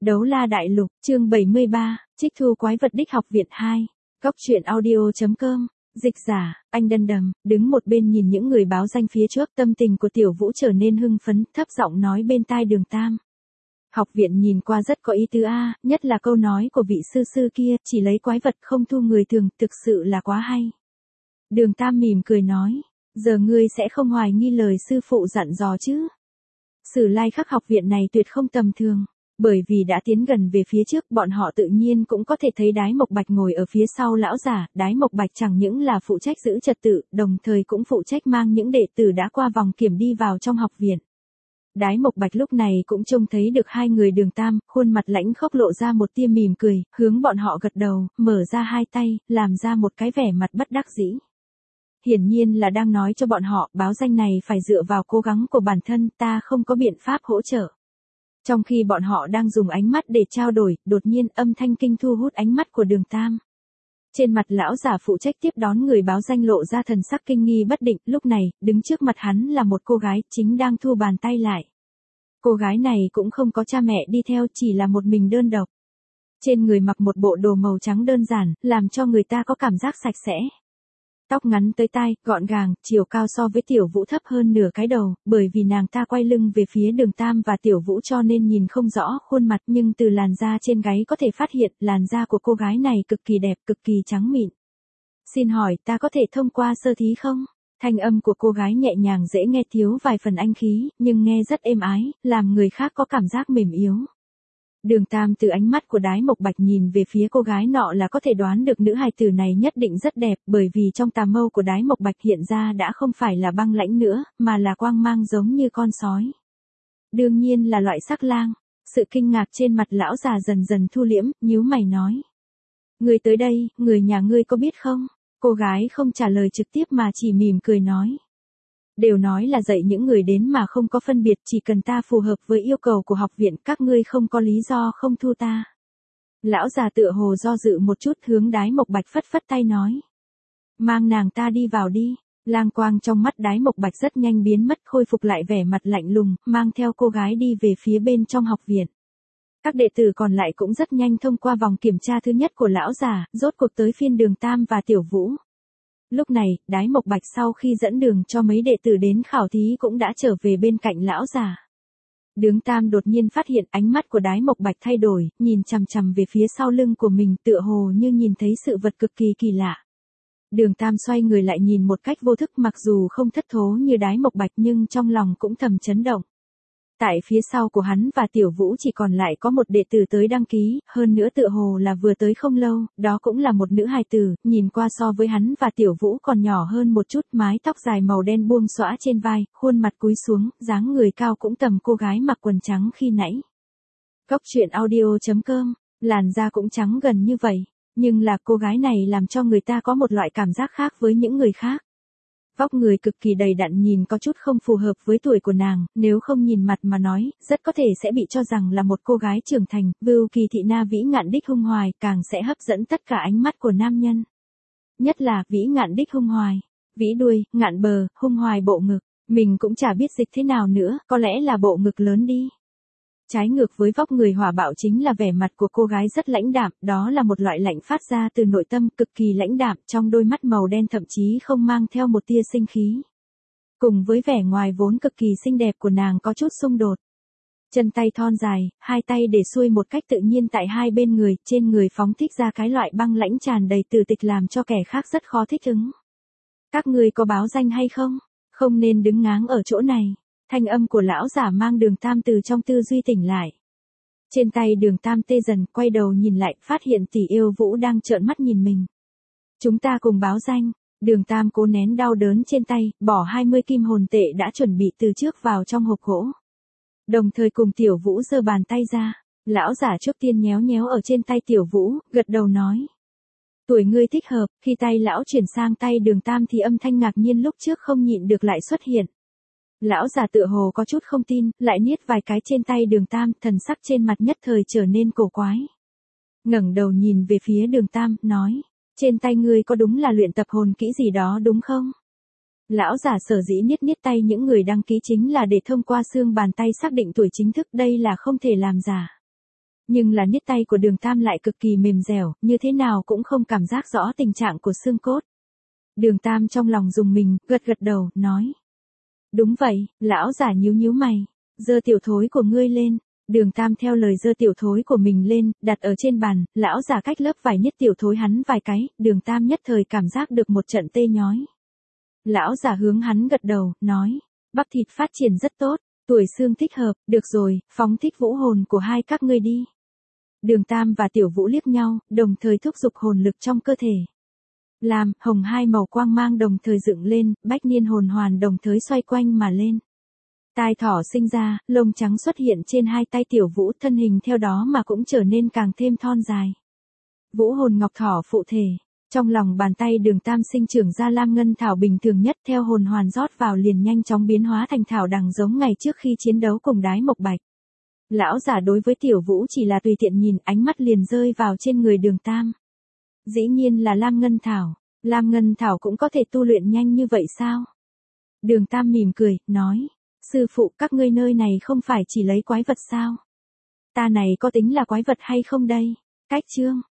Đấu la đại lục, chương 73, trích thu quái vật đích học viện 2. Góc truyện audio.com, dịch giả, anh đân đầm, đứng một bên nhìn những người báo danh phía trước, tâm tình của Tiểu Vũ trở nên hưng phấn, thấp giọng nói bên tai Đường Tam. Học viện nhìn qua rất có ý tứ a, nhất là câu nói của vị sư sư kia, chỉ lấy quái vật không thu người thường, thực sự là quá hay. Đường Tam mỉm cười nói, giờ ngươi sẽ không hoài nghi lời sư phụ dặn dò chứ. Sử Lai Khắc học viện này tuyệt không tầm thường. Bởi vì đã tiến gần về phía trước, bọn họ tự nhiên cũng có thể thấy Đái Mộc Bạch ngồi ở phía sau lão giả. Đái Mộc Bạch chẳng những là phụ trách giữ trật tự, đồng thời cũng phụ trách mang những đệ tử đã qua vòng kiểm đi vào trong học viện. Đái Mộc Bạch lúc này cũng trông thấy được hai người Đường Tam, khuôn mặt lãnh khốc lộ ra một tia mỉm cười, hướng bọn họ gật đầu, mở ra hai tay, làm ra một cái vẻ mặt bất đắc dĩ. Hiển nhiên là đang nói cho bọn họ, báo danh này phải dựa vào cố gắng của bản thân, ta không có biện pháp hỗ trợ. Trong khi bọn họ đang dùng ánh mắt để trao đổi, đột nhiên âm thanh kinh thu hút ánh mắt của Đường Tam. Trên mặt lão giả phụ trách tiếp đón người báo danh lộ ra thần sắc kinh nghi bất định, lúc này, đứng trước mặt hắn là một cô gái, chính đang thu bàn tay lại. Cô gái này cũng không có cha mẹ đi theo, chỉ là một mình đơn độc. Trên người mặc một bộ đồ màu trắng đơn giản, làm cho người ta có cảm giác sạch sẽ. Tóc ngắn tới tai, gọn gàng, chiều cao so với Tiểu Vũ thấp hơn nửa cái đầu, bởi vì nàng ta quay lưng về phía Đường Tam và Tiểu Vũ cho nên nhìn không rõ khuôn mặt, nhưng từ làn da trên gáy có thể phát hiện làn da của cô gái này cực kỳ đẹp, cực kỳ trắng mịn. Xin hỏi ta có thể thông qua sơ thí không? Thanh âm của cô gái nhẹ nhàng dễ nghe, thiếu vài phần anh khí, nhưng nghe rất êm ái, làm người khác có cảm giác mềm yếu. Đường Tam từ ánh mắt của Đái Mộc Bạch nhìn về phía cô gái nọ là có thể đoán được nữ hài tử này nhất định rất đẹp, bởi vì trong tà mâu của Đái Mộc Bạch hiện ra đã không phải là băng lãnh nữa, mà là quang mang giống như con sói. Đương nhiên là loại sắc lang. Sự kinh ngạc trên mặt lão già dần dần thu liễm, nhíu mày nói. Người tới đây, người nhà ngươi có biết không? Cô gái không trả lời trực tiếp mà chỉ mỉm cười nói. Đều nói là dạy những người đến mà không có phân biệt, chỉ cần ta phù hợp với yêu cầu của học viện, các ngươi không có lý do không thu ta. Lão già tựa hồ do dự một chút, hướng Đái Mộc Bạch phất phất tay nói. Mang nàng ta đi vào đi. Lang quang trong mắt Đái Mộc Bạch rất nhanh biến mất, khôi phục lại vẻ mặt lạnh lùng, mang theo cô gái đi về phía bên trong học viện. Các đệ tử còn lại cũng rất nhanh thông qua vòng kiểm tra thứ nhất của lão già, rốt cuộc tới phiên Đường Tam và Tiểu Vũ. Lúc này, Đái Mộc Bạch sau khi dẫn đường cho mấy đệ tử đến khảo thí cũng đã trở về bên cạnh lão già. Đường Tam đột nhiên phát hiện ánh mắt của Đái Mộc Bạch thay đổi, nhìn chằm chằm về phía sau lưng của mình, tựa hồ như nhìn thấy sự vật cực kỳ kỳ lạ. Đường Tam xoay người lại nhìn một cách vô thức, mặc dù không thất thố như Đái Mộc Bạch nhưng trong lòng cũng thầm chấn động. Tại phía sau của hắn và Tiểu Vũ chỉ còn lại có một đệ tử tới đăng ký, hơn nữa tựa hồ là vừa tới không lâu, đó cũng là một nữ hài tử, nhìn qua so với hắn và Tiểu Vũ còn nhỏ hơn một chút, mái tóc dài màu đen buông xõa trên vai, khuôn mặt cúi xuống, dáng người cao cũng tầm cô gái mặc quần trắng khi nãy. Góc truyện audio.com, làn da cũng trắng gần như vậy, nhưng là cô gái này làm cho người ta có một loại cảm giác khác với những người khác. Vóc người cực kỳ đầy đặn, nhìn có chút không phù hợp với tuổi của nàng, nếu không nhìn mặt mà nói, rất có thể sẽ bị cho rằng là một cô gái trưởng thành. Vưu Kỳ Thị Na vĩ ngạn đích hung hoài càng sẽ hấp dẫn tất cả ánh mắt của nam nhân. Nhất là vĩ ngạn đích hung hoài, vĩ đuôi, ngạn bờ, hung hoài bộ ngực, mình cũng chả biết dịch thế nào nữa, có lẽ là bộ ngực lớn đi. Trái ngược với vóc người hỏa bạo chính là vẻ mặt của cô gái rất lãnh đạm, đó là một loại lạnh phát ra từ nội tâm, cực kỳ lãnh đạm, trong đôi mắt màu đen thậm chí không mang theo một tia sinh khí. Cùng với vẻ ngoài vốn cực kỳ xinh đẹp của nàng có chút xung đột. Chân tay thon dài, hai tay để xuôi một cách tự nhiên tại hai bên người, trên người phóng thích ra cái loại băng lãnh tràn đầy tử tịch làm cho kẻ khác rất khó thích ứng. Các người có báo danh hay không? Không nên đứng ngáng ở chỗ này. Thanh âm của lão giả mang Đường Tam từ trong tư duy tỉnh lại. Trên tay Đường Tam tê dần, quay đầu nhìn lại, phát hiện tỷ yêu Vũ đang trợn mắt nhìn mình. Chúng ta cùng báo danh. Đường Tam cố nén đau đớn trên tay, bỏ 20 kim hồn tệ đã chuẩn bị từ trước vào trong hộp gỗ. Đồng thời cùng Tiểu Vũ giơ bàn tay ra. Lão giả trước tiên nhéo nhéo ở trên tay Tiểu Vũ, gật đầu nói. Tuổi ngươi thích hợp. Khi tay lão chuyển sang tay Đường Tam thì âm thanh ngạc nhiên lúc trước không nhịn được lại xuất hiện. Lão già tựa hồ có chút không tin, lại niết vài cái trên tay Đường Tam, thần sắc trên mặt nhất thời trở nên cổ quái. Ngẩng đầu nhìn về phía Đường Tam, nói, trên tay ngươi có đúng là luyện tập hồn kỹ gì đó đúng không? Lão giả sở dĩ niết tay những người đăng ký chính là để thông qua xương bàn tay xác định tuổi chính thức, đây là không thể làm giả. Nhưng là niết tay của Đường Tam lại cực kỳ mềm dẻo, như thế nào cũng không cảm giác rõ tình trạng của xương cốt. Đường Tam trong lòng rùng mình, gật gật đầu, nói. Đúng vậy, lão giả nhíu nhíu mày. Giơ tiểu thối của ngươi lên. Đường Tam theo lời giơ tiểu thối của mình lên, đặt ở trên bàn, lão giả cách lớp vải niết tiểu thối hắn vài cái, Đường Tam nhất thời cảm giác được một trận tê nhói. Lão giả hướng hắn gật đầu, nói. Bắp thịt phát triển rất tốt, tuổi xương thích hợp, được rồi, phóng thích vũ hồn của hai các ngươi đi. Đường Tam và Tiểu Vũ liếc nhau, đồng thời thúc giục hồn lực trong cơ thể. Lam, hồng hai màu quang mang đồng thời dựng lên, bách niên hồn hoàn đồng thời xoay quanh mà lên. Tai thỏ sinh ra, lông trắng xuất hiện trên hai tay Tiểu Vũ, thân hình theo đó mà cũng trở nên càng thêm thon dài. Vũ hồn ngọc thỏ phụ thể. Trong lòng bàn tay Đường Tam sinh trưởng ra lam ngân thảo bình thường nhất, theo hồn hoàn rót vào liền nhanh chóng biến hóa thành thảo đằng giống ngày trước khi chiến đấu cùng Đái Mộc Bạch. Lão giả đối với Tiểu Vũ chỉ là tùy tiện nhìn, ánh mắt liền rơi vào trên người Đường Tam. Dĩ nhiên là lam ngân thảo. Lam ngân thảo cũng có thể tu luyện nhanh như vậy sao? Đường Tam mỉm cười, nói. Sư phụ, các ngươi nơi này không phải chỉ lấy quái vật sao? Ta này có tính là quái vật hay không đây? Cách chương.